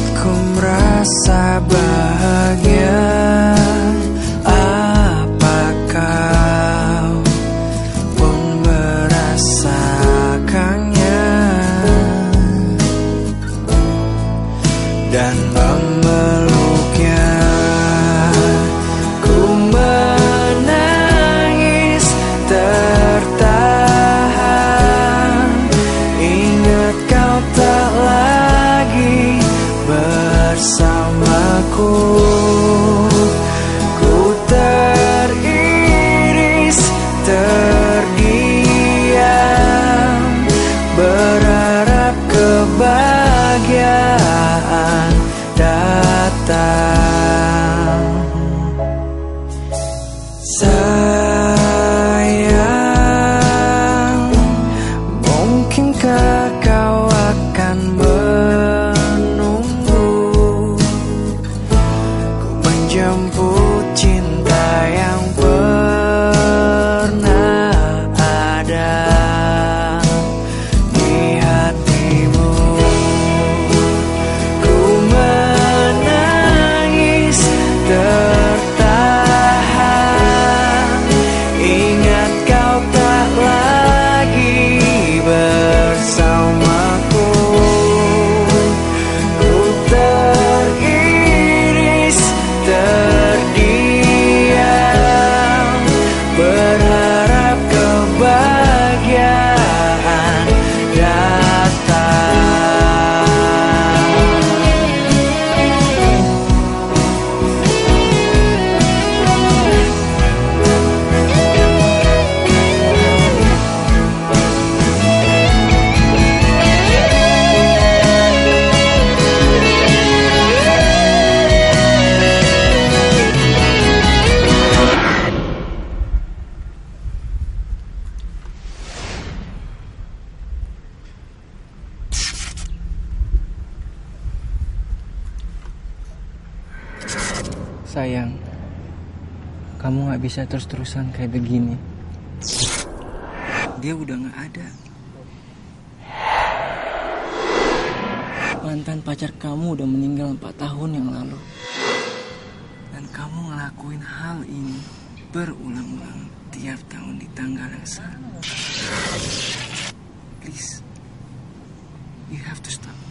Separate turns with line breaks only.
Ku merasa bahagia. Apakah kau pun merasakannya dan memeluknya? Ku menangis tertahan, ingat kau tak lagi bersamaku. Ku teriris, terdiam, berharap kebahagiaan datang. Sayang, mungkinkah kau akan menunggu ku menjemput cinta yang pernah ada di hatimu? Ku menangis tertahan, ingat kau tak lagi bersamaku. Ku teriris, terdiam, berharap kebahagiaan datang. Sayang, kamu gak bisa terus-terusan kayak begini. Dia udah gak ada. Mantan pacar kamu udah meninggal 4 tahun yang lalu. Dan kamu ngelakuin hal ini berulang-ulang tiap tahun di tanggal yang sama. Please, you have to stop.